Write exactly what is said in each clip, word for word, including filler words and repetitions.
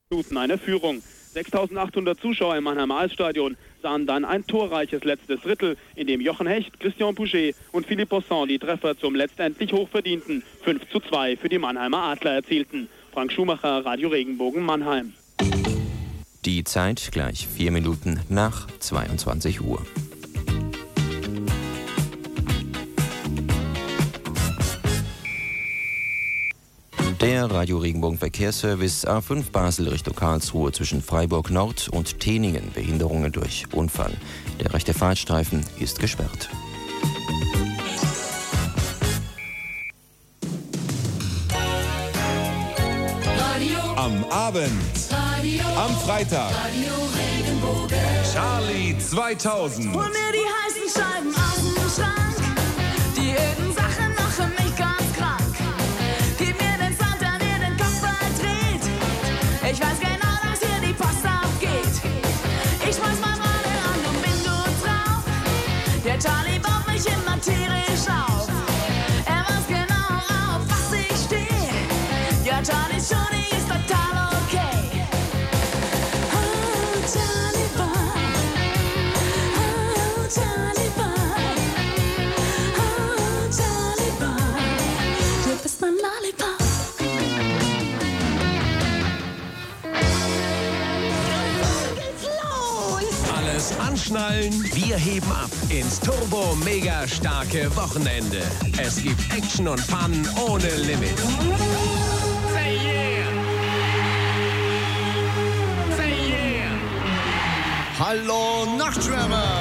Minuten eine Führung. sechstausendachthundert Zuschauer im Mannheimer Altstadion sahen dann ein torreiches letztes Drittel, in dem Jochen Hecht, Christian Pouget und Philippe Posson die Treffer zum letztendlich hochverdienten fünf zu zwei für die Mannheimer Adler erzielten. Frank Schumacher, Radio Regenbogen, Mannheim. Die Zeit gleich vier Minuten nach zweiundzwanzig Uhr. Der Radio Regenbogen Verkehrsservice A fünf Basel Richtung Karlsruhe zwischen Freiburg Nord und Teningen. Behinderungen durch Unfall. Der rechte Fahrstreifen ist gesperrt. Radio. Am Abend. Radio. Am Freitag. Radio Regenbogen. Charlie zweitausend. Hol mir die heißen Scheiben aus dem Schrank. Die jeden Sachen machen mich ganz krank. Gib mir den Sound, der mir den Kopf verdreht. Ich weiß genau, dass hier die Post abgeht. Ich schmeiß mein Radio an und bin gut drauf. Der Charlie baut mich immer tierisch auf. Er weiß genau, auf was ich stehe. Ja, Charlie's Johnny ist total okay. Oh, Charlie Boy. Oh, Charlie Boy. Oh, Charlie Boy. Du bist mein Lollipop. Geht's los? Alles anschnallen, wir heben ab ins Turbo mega starke Wochenende. Es gibt Action und Fun ohne Limit. Say yeah! Say yeah! Hallo Nachtschwärmer!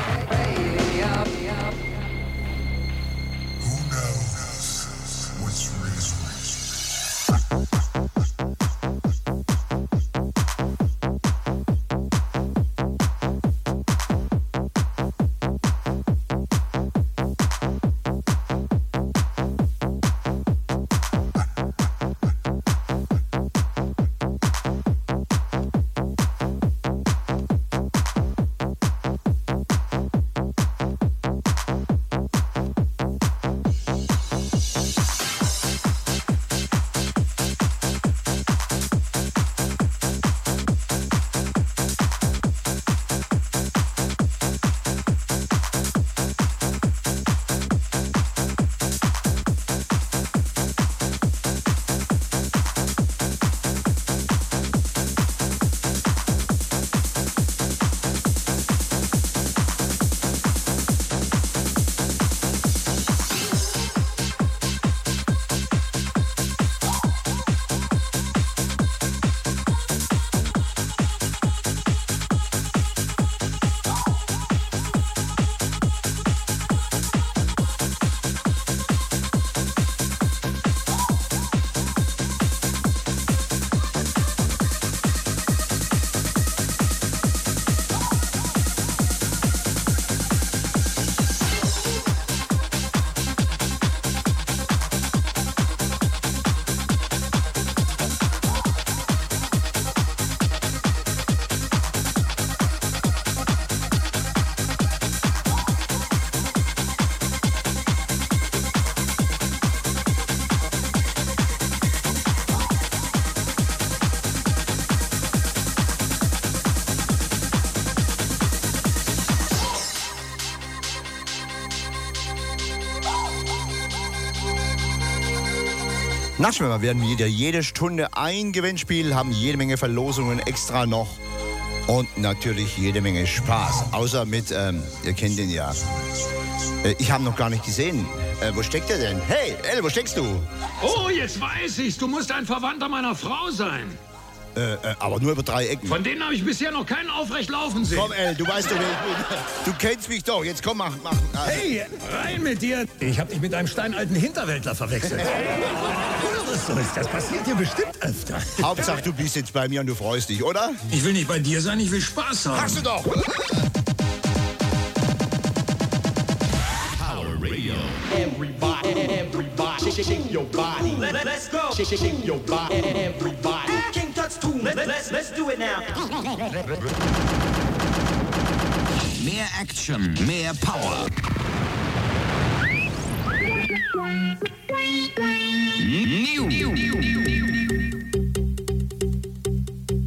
Nachtschwärmer werden wieder jede Stunde ein Gewinnspiel, haben jede Menge Verlosungen extra noch und natürlich jede Menge Spaß. Außer mit, ähm, ihr kennt den ja. Äh, ich habe noch gar nicht gesehen. Äh, wo steckt er denn? Hey, El, wo steckst du? Oh, jetzt weiß ich's. Du musst ein Verwandter meiner Frau sein. Äh, äh, aber nur über drei Ecken. Von denen habe ich bisher noch keinen aufrecht laufen sehen. Komm, El, du weißt doch, wer ich bin. Du kennst mich doch. Jetzt komm, mach, mach. Also. Hey, rein mit dir. Ich habe dich mit einem steinalten Hinterwäldler verwechselt. So ist das passiert dir bestimmt öfter. Hauptsache, du bist jetzt bei mir und du freust dich, oder? Ich will nicht bei dir sein, ich will Spaß haben. Hast du doch! Power Radio. Everybody, everybody, shake, shake your body. Let, let's go. Shake, shake your body. Everybody. King Tut's too. Let, let's, let's do it now. Mehr Action, mehr Power. New.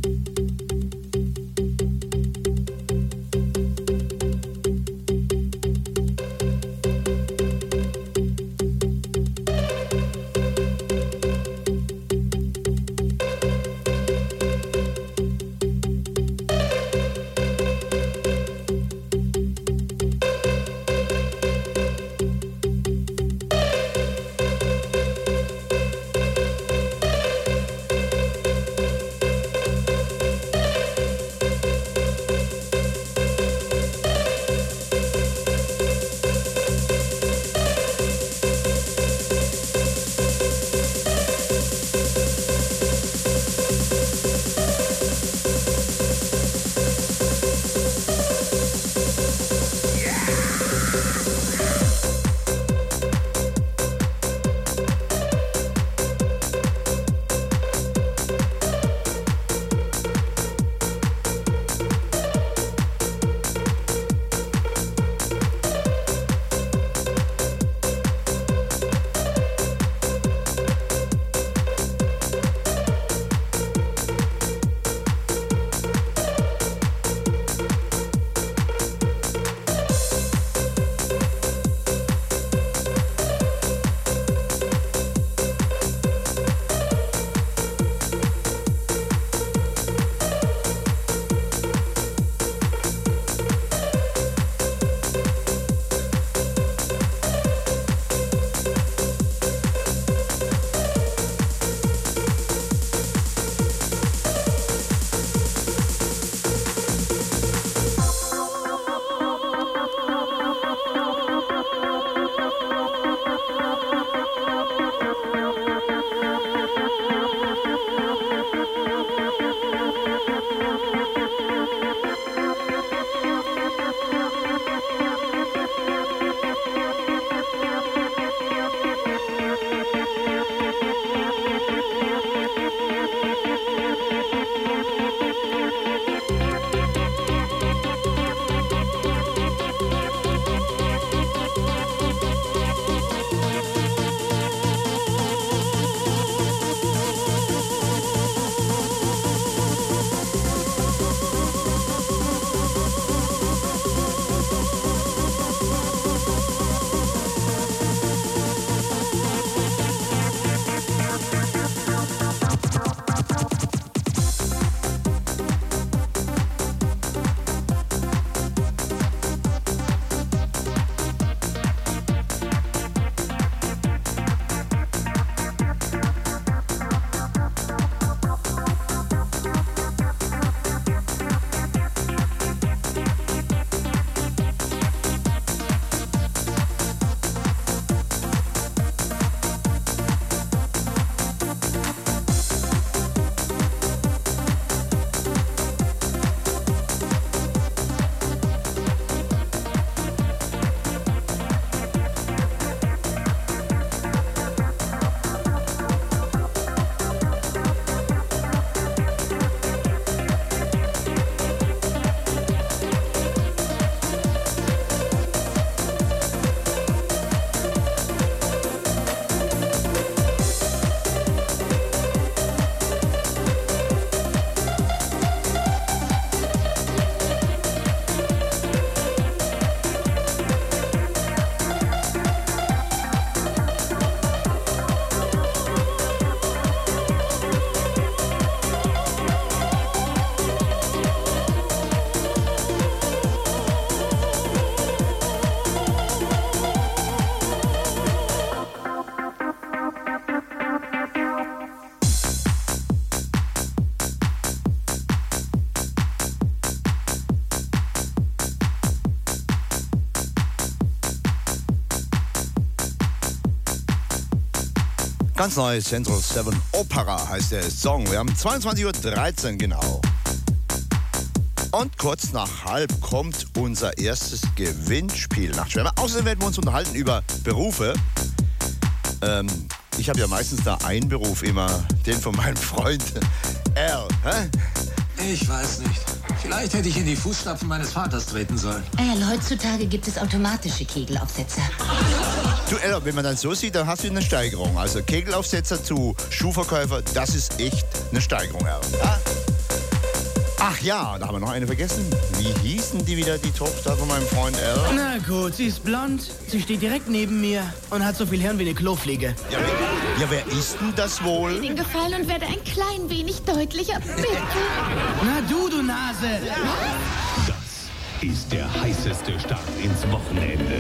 Ganz neu, Central seven Opera heißt der Song. Wir haben zweiundzwanzig Uhr dreizehn genau. Und kurz nach halb kommt unser erstes Gewinnspiel nach Schwärme. Außerdem werden wir uns unterhalten über Berufe. Ähm, ich habe ja meistens da einen Beruf immer, den von meinem Freund Al. Hä? Ich weiß nicht. Vielleicht hätte ich in die Fußstapfen meines Vaters treten sollen. Al, heutzutage gibt es automatische Kegelaufsetzer. Du, Ella, wenn man dann so sieht, dann hast du eine Steigerung. Also Kegelaufsetzer zu Schuhverkäufer, das ist echt eine Steigerung, Ella. Ja? Ach ja, da haben wir noch eine vergessen. Wie hießen die wieder, die Tochter von meinem Freund Al? Na gut, sie ist blond, sie steht direkt neben mir und hat so viel Hirn wie eine Klofliege. Ja, wer, ja, wer ist denn das wohl? Den Gefallen und werde ein klein wenig deutlicher, bitte. Na du, du Nase. Das ist der heißeste Start ins Wochenende.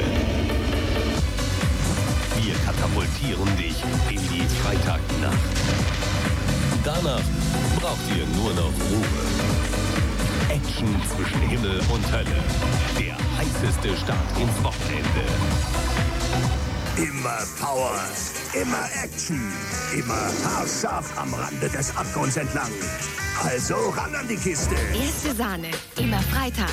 Wir katapultieren dich in die Freitagnacht. Danach braucht ihr nur noch Ruhe. Action zwischen Himmel und Hölle. Der heißeste Start ins Wochenende. Immer Power, immer Action, immer haarscharf am Rande des Abgrunds entlang. Also ran an die Kiste. Erste Sahne, immer freitags.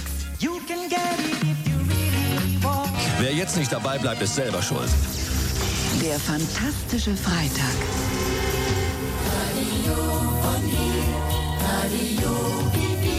Wer jetzt nicht dabei bleibt, ist selber schuld. Der fantastische Freitag. Radio von hier, Radio Bibi.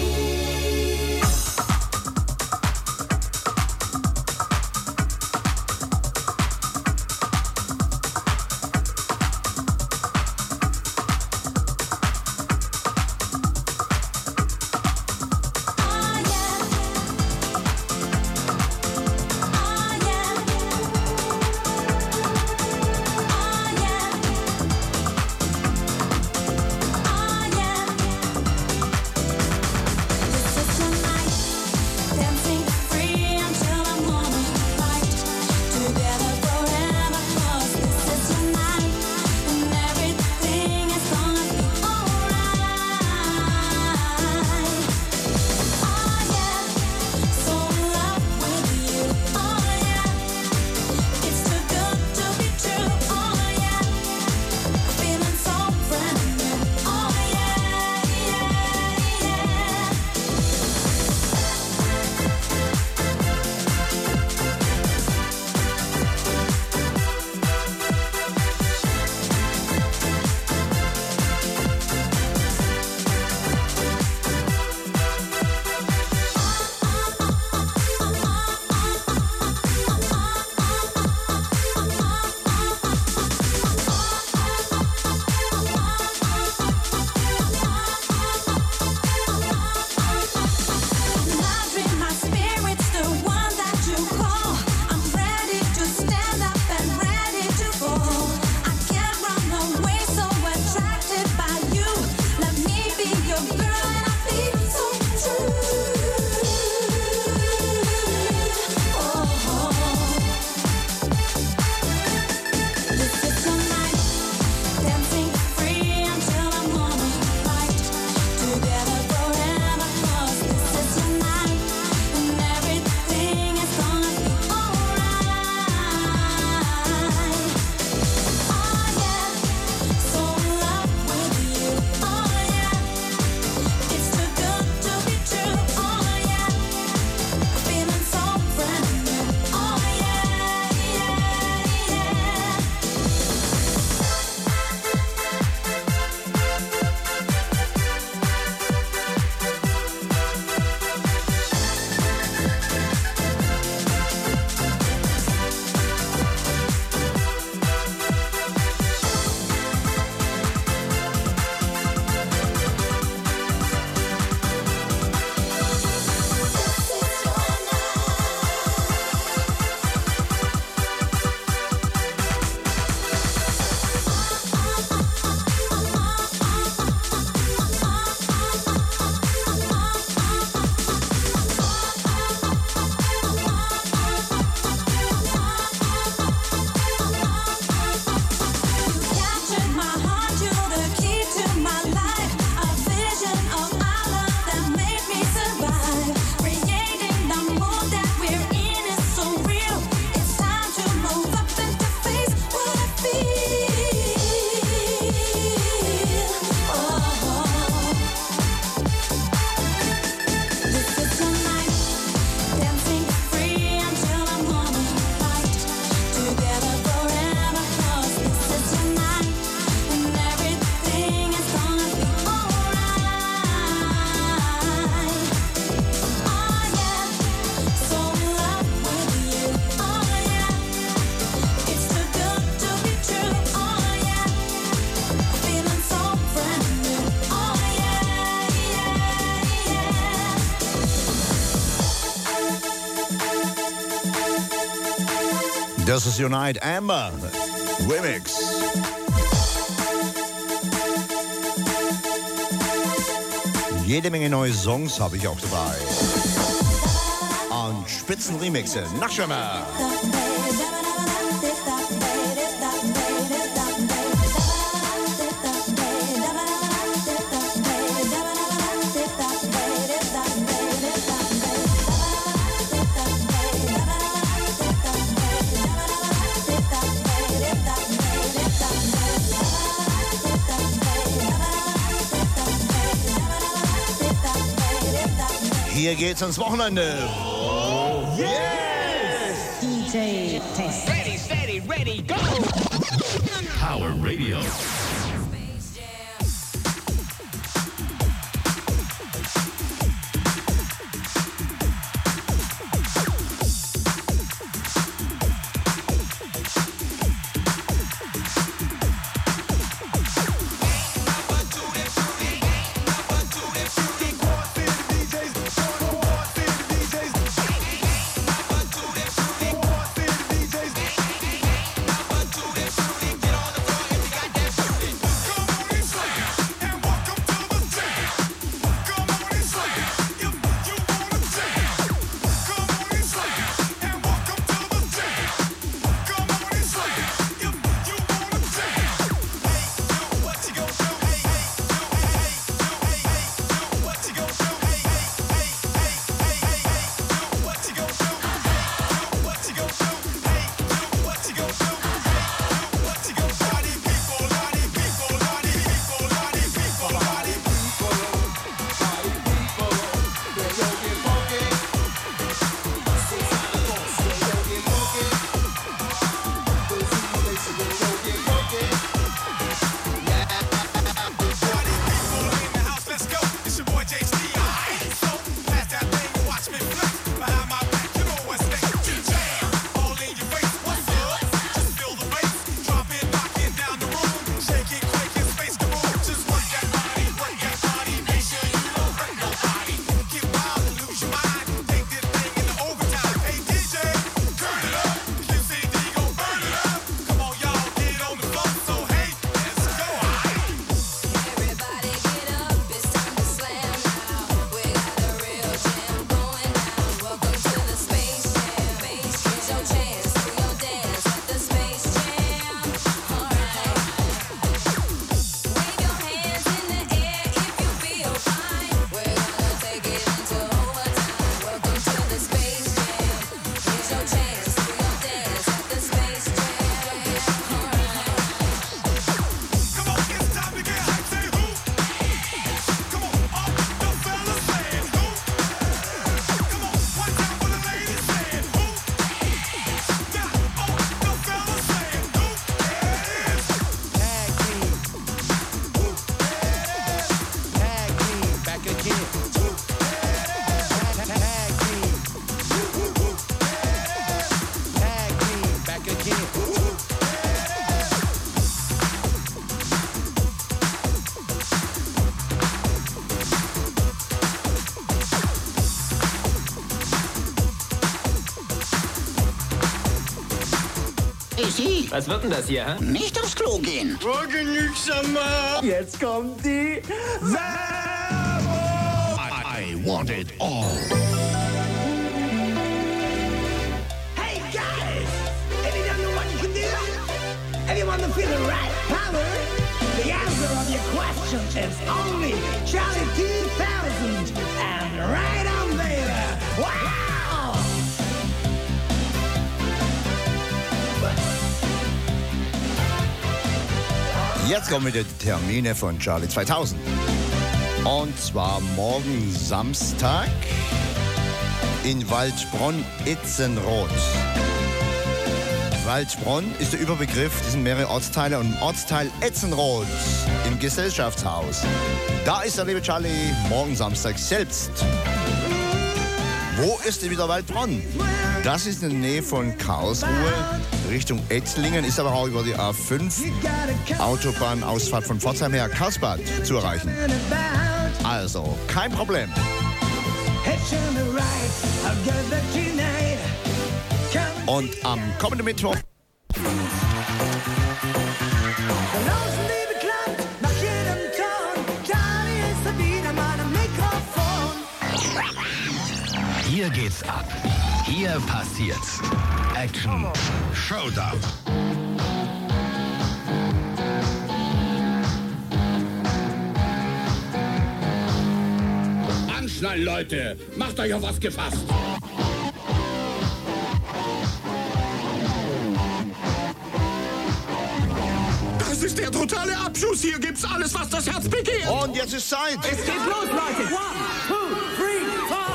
Das ist Unite Amber Remix. Jede Menge neue Songs habe ich auch dabei. Und Spitzenremixe. Nachschwimmer. Hier geht's ins Wochenende. Oh, yes! D J Test. Ready, steady, ready, go! Power Radio. Was wird denn das hier, hä? Nicht aufs Klo gehen. Oh, genügsamer. Jetzt kommt die Werbung. I, I want it all. Hey, guys! Any know what you can do? If you want to feel the right power, the answer of your question is only Charlie two thousand. And right on, baby. Wow! Jetzt kommen wieder die Termine von Charlie zweitausend. Und zwar morgen Samstag in Waldbronn-Itzenroth. Waldbronn ist der Überbegriff, das sind mehrere Ortsteile und im Ortsteil Itzenroth im Gesellschaftshaus. Da ist der liebe Charlie morgen Samstag selbst. Wo ist denn wieder Waldbronn? Das ist in der Nähe von Karlsruhe, Richtung Ettlingen, ist aber auch über die A fünf, Autobahnausfahrt von Pforzheim her, Karlsbad zu erreichen. Also, kein Problem. Head on the right, I'll get that tonight. Come Und am kommenden Mittwoch hier geht's ab. Hier passiert's. Action Showdown. Anschnallen, Leute! Macht euch auf was gefasst! Das ist der totale Abschuss! Hier gibt's alles, was das Herz begehrt! Und jetzt ist Zeit! Es geht los, Leute! One, two, three, four!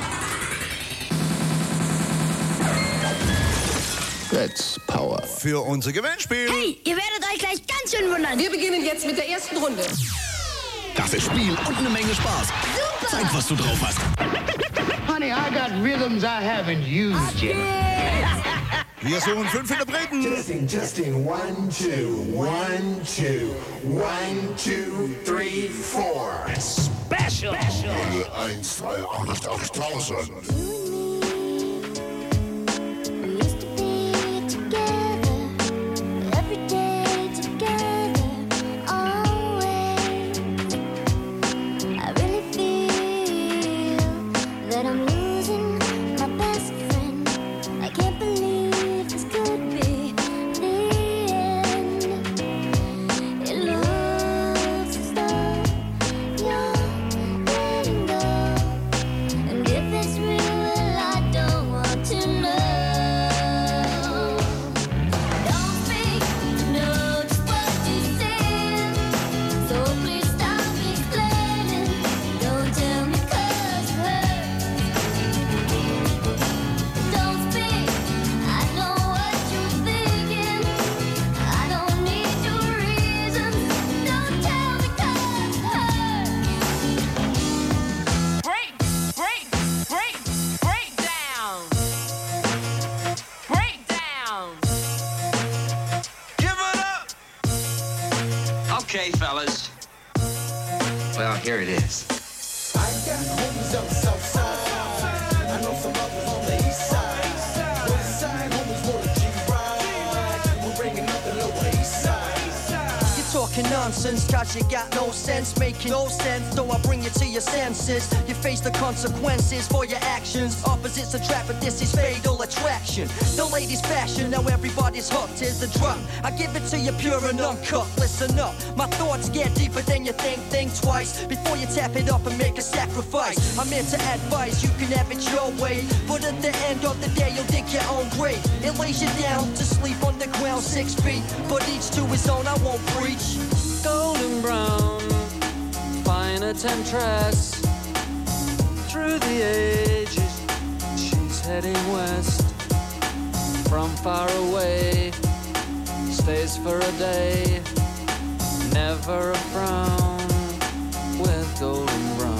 That's Power. Für unser Gewinnspiel. Hey, ihr werdet euch gleich ganz schön wundern. Wir beginnen jetzt mit der ersten Runde. Das ist Spiel und eine Menge Spaß. Super! Zeig, was du drauf hast. Honey, I got rhythms I haven't used yet. Wir suchen fünf Interpreten. Testing, testing, one, two, one, two, one, two, three, four. Special! eins, zwei, acht, achttausend. Okay, fellas. Well, here it is. I got homies on the south side. I know some others on the east side. West side homies wanna G-ride. We're bringing up the lower east side. You're talking nonsense, cause you got no sense, making no sense. Though I bring you to your senses, you face the consequences for your actions. Opposites attract, but this is fatal attraction. The ladies' fashion, now everybody's hooked. Here's the drop. I give it to you pure and uncut. Listen up, my thoughts get deeper than you think. Think twice before you tap it up and make a sacrifice. I'm here to advise, you can have it your way, but at the end of the day, you'll dig your own grave. It lays you down to sleep on the ground six feet, but each to his own. I won't preach. Golden brown, fine temptress. Through the ages, she's heading west. From far away, stays for a day. Never a frown with golden brown.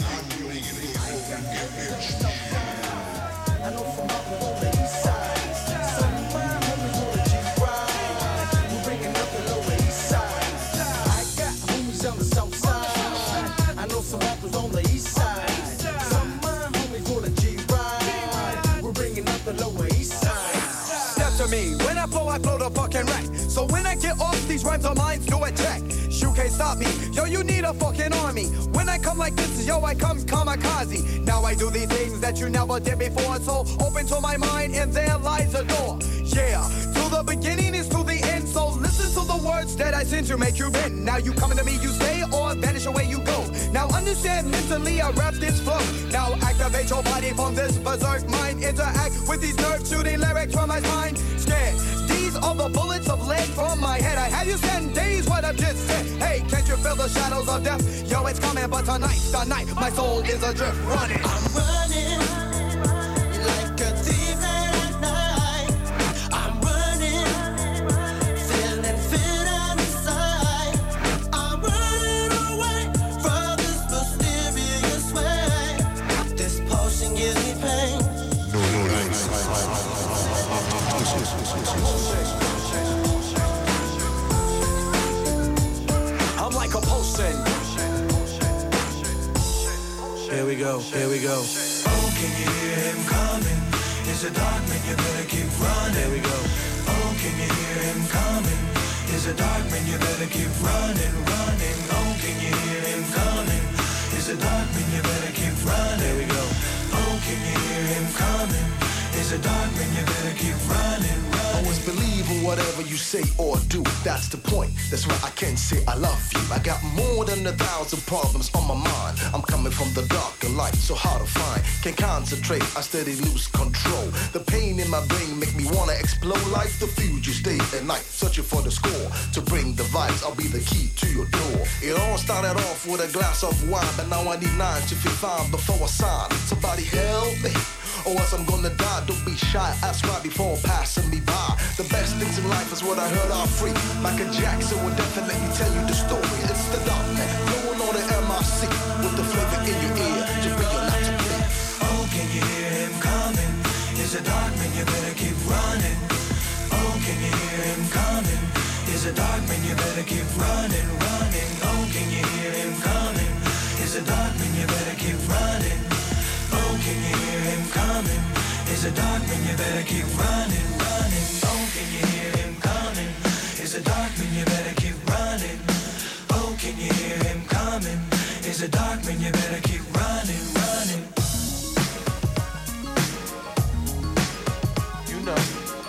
Me. When I flow, I flow the fucking wreck. So when I get off, these rhymes are mine to attack. You can't stop me, yo, you need a fucking army. When I come like this, yo, I come kamikaze. Now I do these things that you never did before. So open to my mind and there lies a door. Yeah, to the beginning is to the end. So listen to the words that I send you, make you bend. Now you coming to me, you stay or vanish away you go. Now understand mentally, I rap this flow. Now activate your body from this berserk mind. Interact with these nerve shooting lyrics from my mind. Scared, these are the bullets of lead from my head. I have you spend days what I've just said. Hey, can't you feel the shadows of death? Yo, it's coming, but tonight, tonight, my soul is adrift running. I'm running like a thief at night. I'm running, feeling fit inside. I'm running away from this mysterious way. This potion gives me pain. I'm like a potion. Here we go, here we go. Oh, can you hear him coming? Is a dog man, you better keep running. There we go. Oh, can you hear him coming? Is a dog man, you better keep running, running. Oh, can you hear him coming? Is a dog man, you better keep running. There we go. Oh, can you hear him coming? Is a dog man, you better keep running, running. Always believe in whatever you say or do. That's the point. That's why I can't say I love you. I got more than a thousand problems on my mind. I'm coming from the dark and light, so hard to find. Can't concentrate, I steady lose control. The pain in my brain make me wanna explode like the fugitive day and night. Searching for the score to bring the vibes. I'll be the key to your door. It all started off with a glass of wine, but now I need nine to feel fine before I sign. Somebody help me, or else I'm gonna die. Don't be shy, ask why before passing me by. The best things in life is what I heard are free. Michael Jackson will definitely tell you the story. It's the dark man, blowing on the M I C with the flavor in your ear to bring your life to play. Oh, can you hear him coming? Is a dog man, you better keep running. Oh, can you hear him coming? Is a dog man, you better keep running, running. Oh, can you hear him coming? Is a dog man, you better keep running. Oh, can you hear him coming? Is a dog man, you better keep running, running. Oh, can you hear him coming? Is a dog man, you better keep running. Oh, can you hear him coming? Is a dog man, you better keep running, running. You know.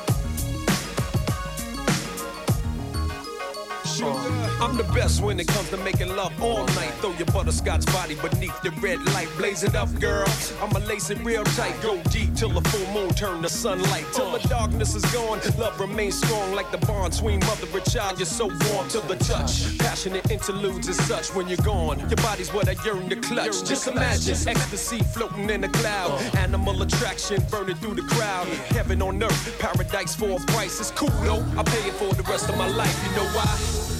I'm the best when it comes to making love all night. Throw your butterscotch body beneath the red light. Blaze it up, girl. I'ma lace it real tight. Go deep till the full moon turn to sunlight. Till the darkness is gone, love remains strong like the bond between mother and child. You're so warm to the touch. Passionate interludes as such when you're gone. Your body's what I yearn to clutch. Just imagine ecstasy floating in a cloud. Animal attraction burning through the crowd. Heaven on earth, paradise for a price. It's cool though, I'll pay it for the rest of my life. You know why?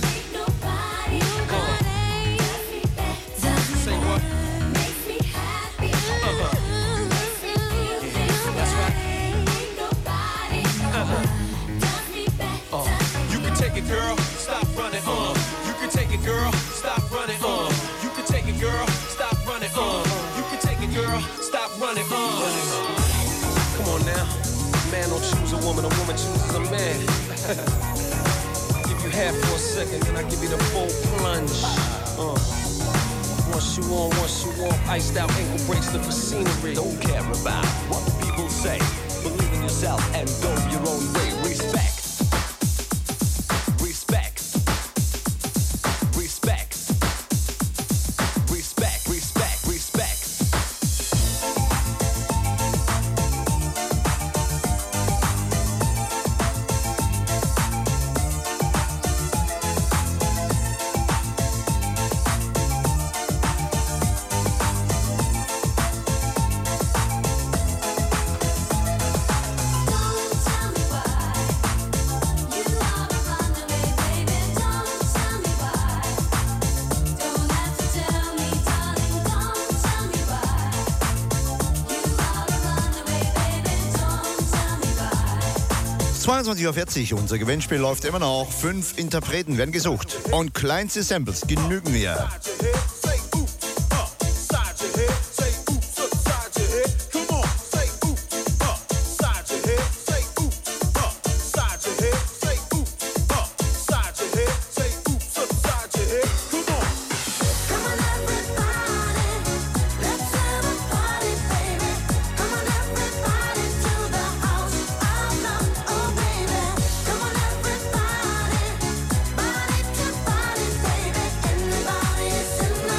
Girl, stop running, uh. You can take it, girl, stop running, uh. You can take it, girl, stop running, uh. You can take it, girl, stop running, uh. Come on now, man don't choose a woman, a woman chooses a man. Give you half for a second, then I give you the full plunge. Uh. Once you on, once you off, iced out ankle bracelet for scenery. Don't care about what people say. Believe in yourself and go your own way. Respect. zweiundzwanzig Uhr vierzig, unser Gewinnspiel läuft immer noch. Fünf Interpreten werden gesucht. Und kleinste Samples genügen mir. Everybody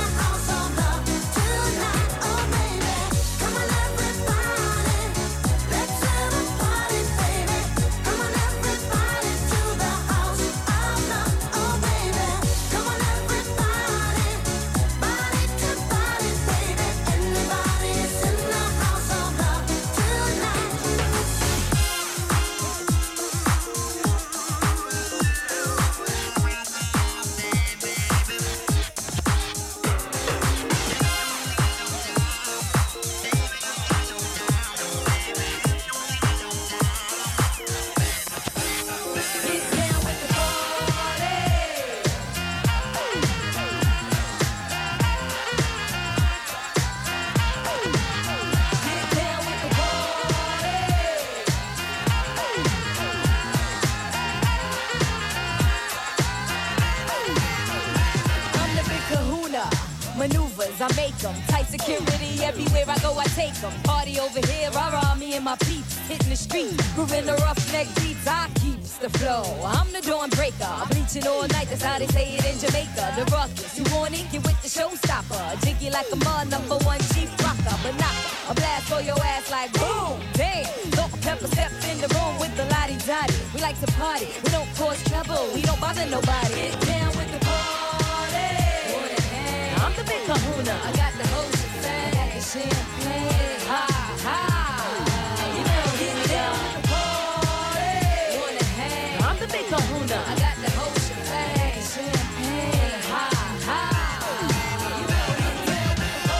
'em. Tight security everywhere I go, I take 'em. Party over here, rah-rah, me and my peeps. Hitting the street, grooving the roughneck beats. I keeps the flow. I'm the dawn breaker. I'm bleaching all night, that's how they say it in Jamaica. The ruckus, you want it? Get with the showstopper. Jiggy like a mud, number one chief rocker. But knock a blast for your ass like boom, damn. Salt and pepper step in the room with the lottie-dottie. We like to party, we don't cause trouble. We don't bother nobody. Get down with the party. I'm the big kahuna. I got the whole shebang. I got the champagne. Ha, ha. You know, get down with the party. Wanna hang. I'm the big kahuna. I got the whole shebang. Champagne. Ha, ha. You know, get down with the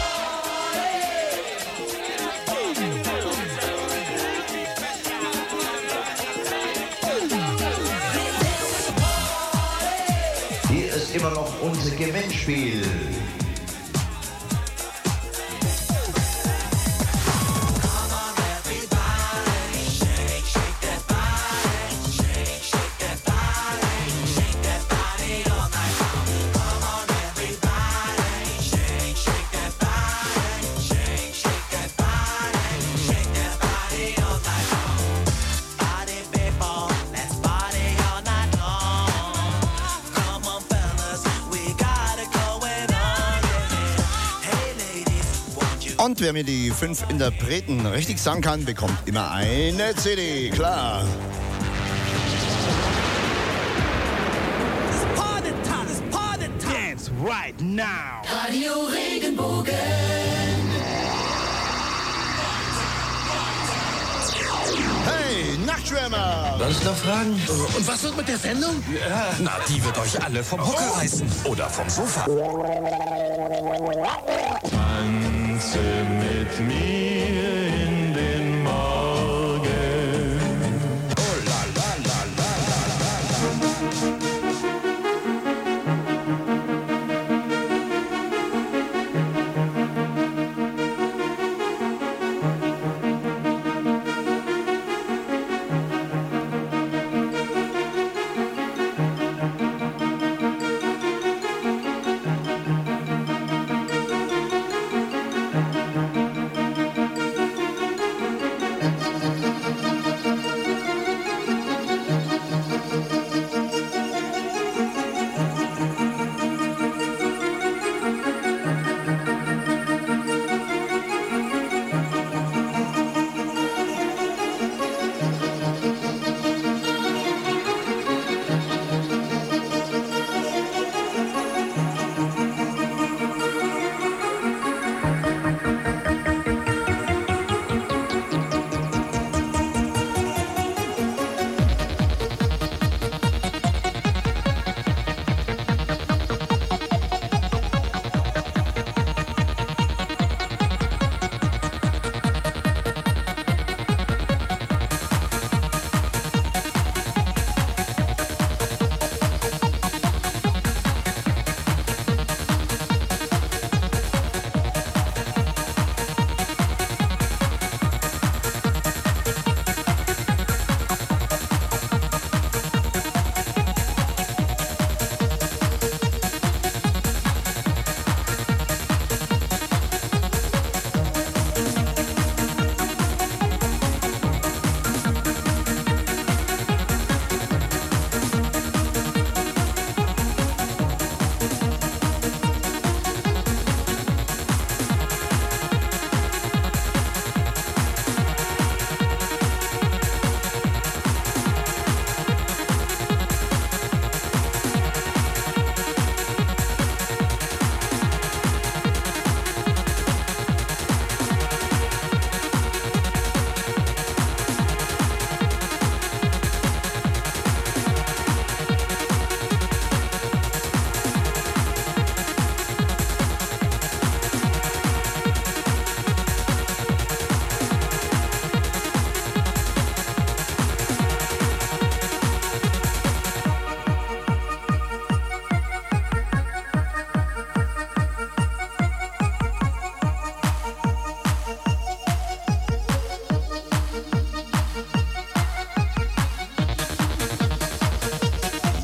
party. Hier ist immer noch unser Gewinnspiel. Und wer mir die fünf Interpreten richtig sagen kann, bekommt immer eine C D, klar. Dance right now. Radio Regenbogen. Hey, Nachtschwärmer! Darf ich noch fragen? Und was wird mit der Sendung? Ja. Na, die wird euch alle vom Hocker reißen. Oder vom Sofa. Tanze mit mir in den Morgen. Oh la la la la la la.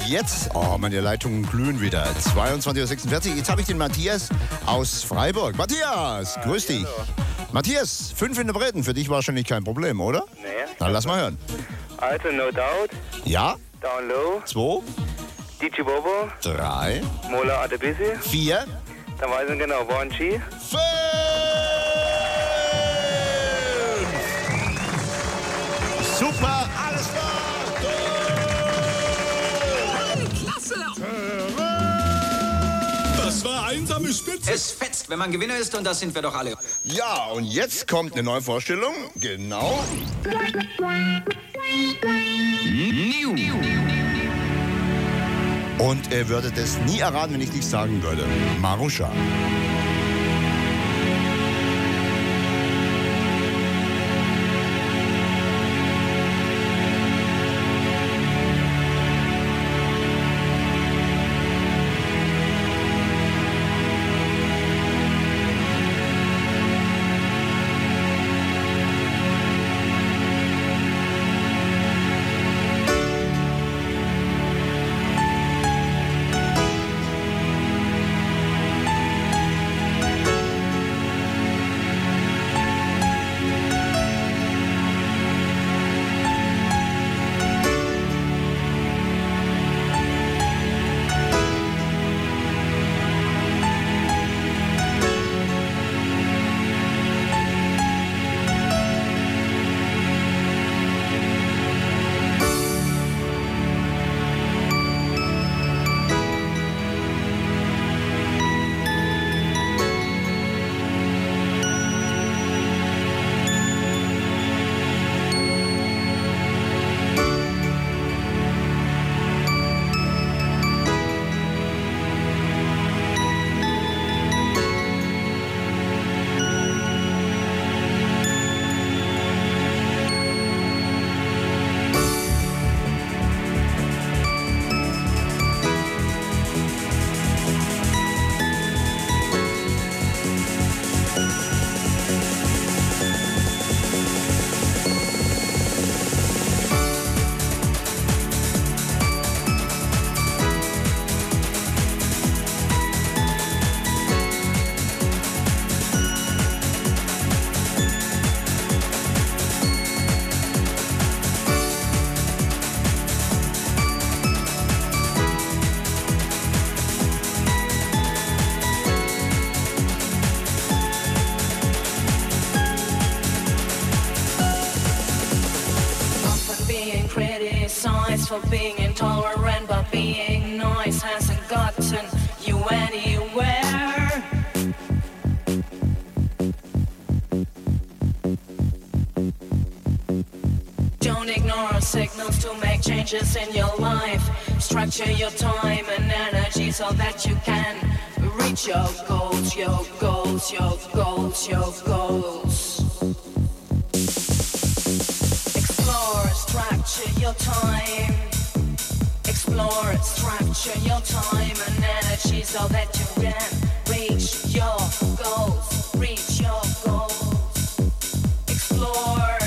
jetzt, oh, meine Leitungen glühen wieder. zweiundzwanzig Uhr sechsundvierzig. Jetzt habe ich den Matthias aus Freiburg. Matthias, grüß dich. Matthias, fünf Interpreten, für dich wahrscheinlich kein Problem, oder? Nee. Na, lass mal hören. Also No Doubt. Ja. Down Low. Zwei. D J Bobo. Drei. Mola Adebisi. Vier. Dann weiß ich genau, Warren G. Fünf. Super, alles klar. Das war einsame Spitze. Es fetzt, wenn man Gewinner ist, und das sind wir doch alle. Ja, und jetzt kommt eine neue Vorstellung. Genau. Und ihr würdet es nie erraten, wenn ich nichts sagen würde. Marusha. For being intolerant, but being nice hasn't gotten you anywhere. Don't ignore signals to make changes in your life. Structure your time and energy so that you can reach your goals, your goals, your goals, your goals. Explore, structure your time. Explore, structure your time and energy so that you can reach your goals, reach your goals. Explore,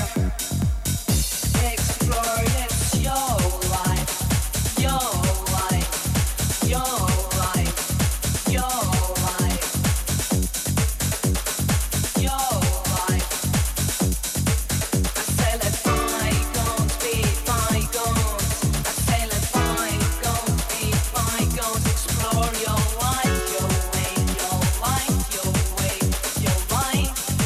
explore, it's your life, your life, your life, your life, your life. I say let bygones be bygones. I say let bygones be bygones. Explore your life, your way, your life, your way, your life.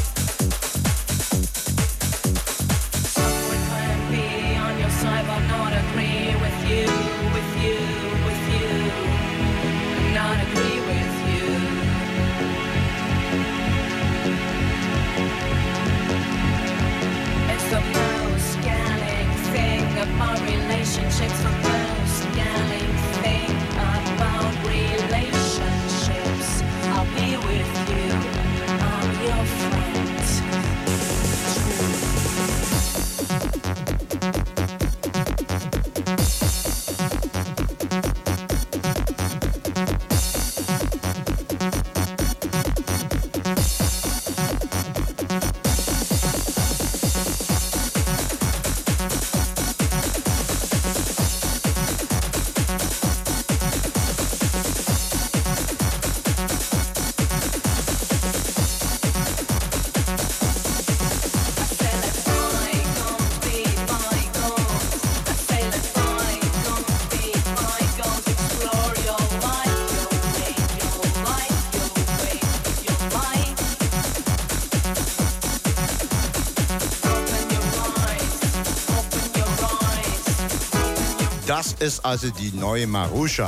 Das ist also die neue Marusha.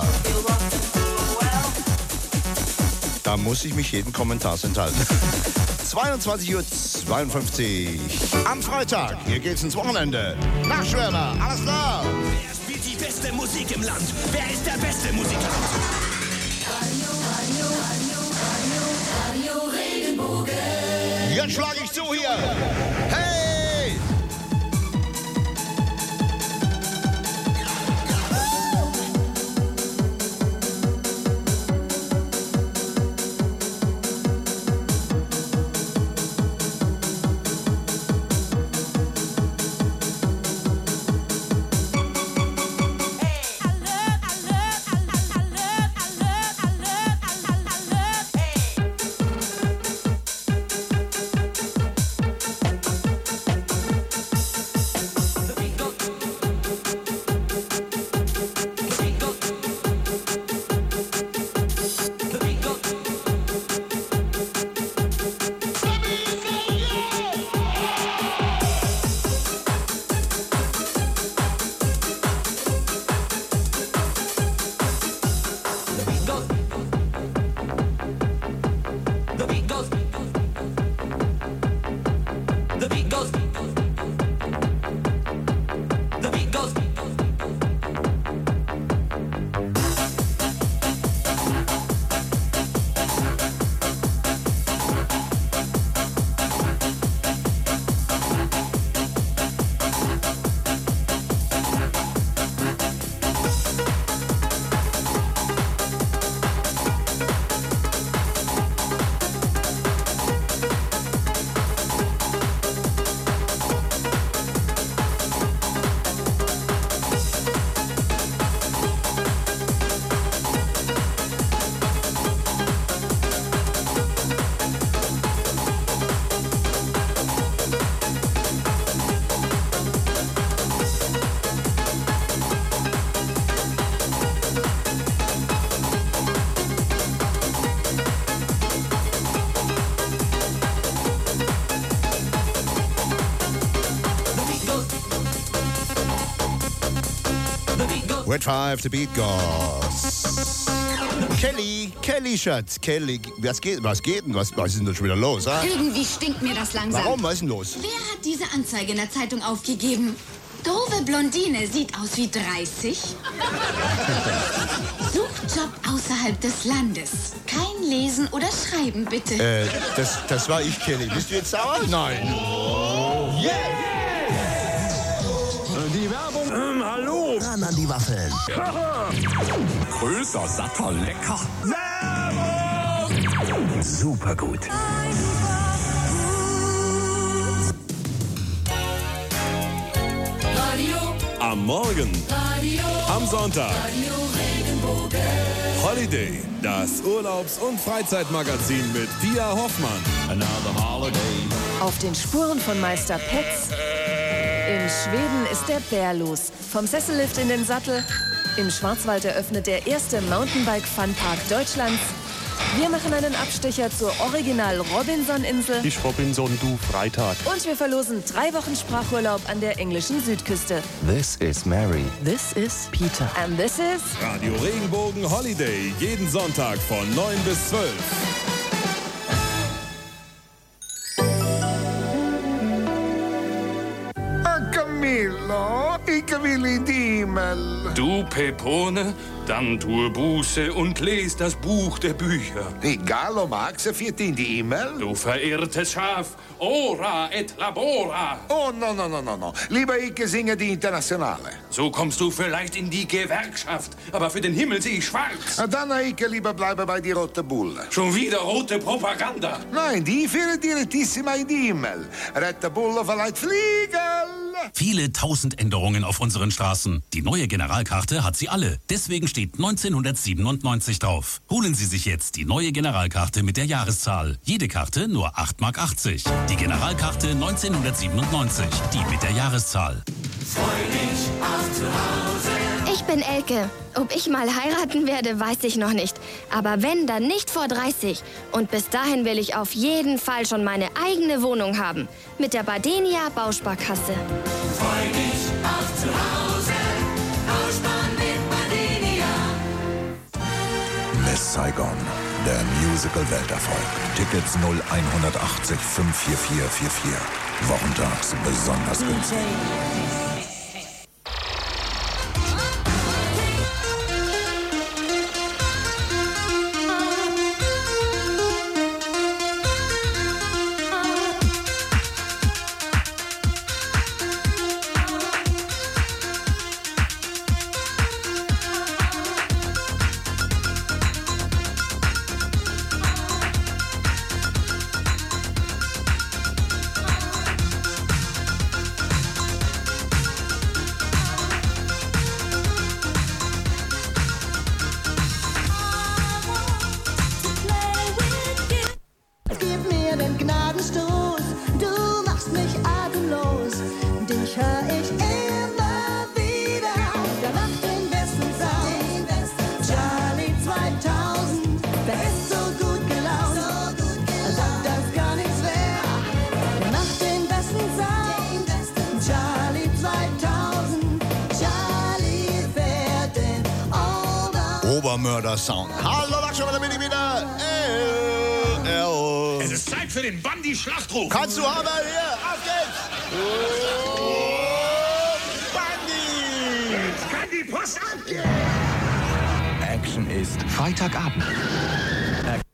Da muss ich mich jeden Kommentars enthalten. zweiundzwanzig Uhr zweiundfünfzig am Freitag. Hier geht's ins Wochenende. Nachtschwärmer, alles klar. Wer spielt die beste Musik im Land? Wer ist der beste Musikant? Radio Regenbogen. Jetzt schlage ich zu hier. Hey! Red Five, the beat goes. Kelly, Kelly, Schatz, Kelly, was geht, was geht denn, was, was ist denn da schon wieder los, ha? Irgendwie stinkt mir das langsam. Warum, was ist denn los? Wer hat diese Anzeige in der Zeitung aufgegeben? Doofe Blondine, sieht aus wie dreißig. Sucht Job außerhalb des Landes. Kein Lesen oder Schreiben, bitte. Äh, das, das war ich, Kelly. Bist du jetzt sauer? Nein. Oh. Yeah! Die Werbung. Ähm, hallo. Ran an die Waffeln. Größer, satter, lecker. Werbung! Super gut. Radio. Am Morgen. Radio. Am Sonntag. Radio Regenbogen. Holiday, das Urlaubs- und Freizeitmagazin mit Pia Hoffmann. Another holiday. Auf den Spuren von Meister Petz. In Schweden ist der Bär los. Vom Sessellift in den Sattel. Im Schwarzwald eröffnet der erste Mountainbike-Funpark Deutschlands. Wir machen einen Abstecher zur Original-Robinson-Insel. Ich Robinson, du Freitag. Und wir verlosen drei Wochen Sprachurlaub an der englischen Südküste. This is Mary. This is Peter. And this is Radio Regenbogen Holiday. Jeden Sonntag von neun bis zwölf. Camillo, ich will in die E-Mail. Du, Pepone, dann tue Buße und les das Buch der Bücher. Egal, ob Max führt in die E-Mail. Du verehrtes Schaf, ora et labora. Oh, no, no, no, no, no. Lieber ich singe die Internationale. So kommst du vielleicht in die Gewerkschaft, aber für den Himmel sehe ich schwarz. Na, dann ich lieber bleibe bei die Rote Bulle. Schon wieder rote Propaganda. Nein, die führt direttissima in die E-Mail. Rote Bulle verleiht Fliegel. Viele tausend Änderungen auf unseren Straßen. Die neue Generalkarte hat sie alle. Deswegen steht neunzehnhundertsiebenundneunzig drauf. Holen Sie sich jetzt die neue Generalkarte mit der Jahreszahl. Jede Karte nur acht Mark achtzig. Die Generalkarte neunzehnhundertsiebenundneunzig. Die mit der Jahreszahl. Freu dich auf zu Hause. Ich bin Elke. Ob ich mal heiraten werde, weiß ich noch nicht. Aber wenn, dann nicht vor dreißig. Und bis dahin will ich auf jeden Fall schon meine eigene Wohnung haben. Mit der Badenia Bausparkasse. Freu dich auf zu Hause. Bausparkasse. Saigon. Der Musical-Welterfolg. Tickets null eins achtzig fünf vier vier vier vier. Wochentags besonders günstig. Obermörder-Sound. Hallo, Lachscher, da bin ich wieder. L, L. Es ist Zeit für den Bandi-Schlachtruf. Kannst du aber hier, auf geht's. Oh, Bandi. Jetzt kann die Post abgehen. Action ist Freitagabend.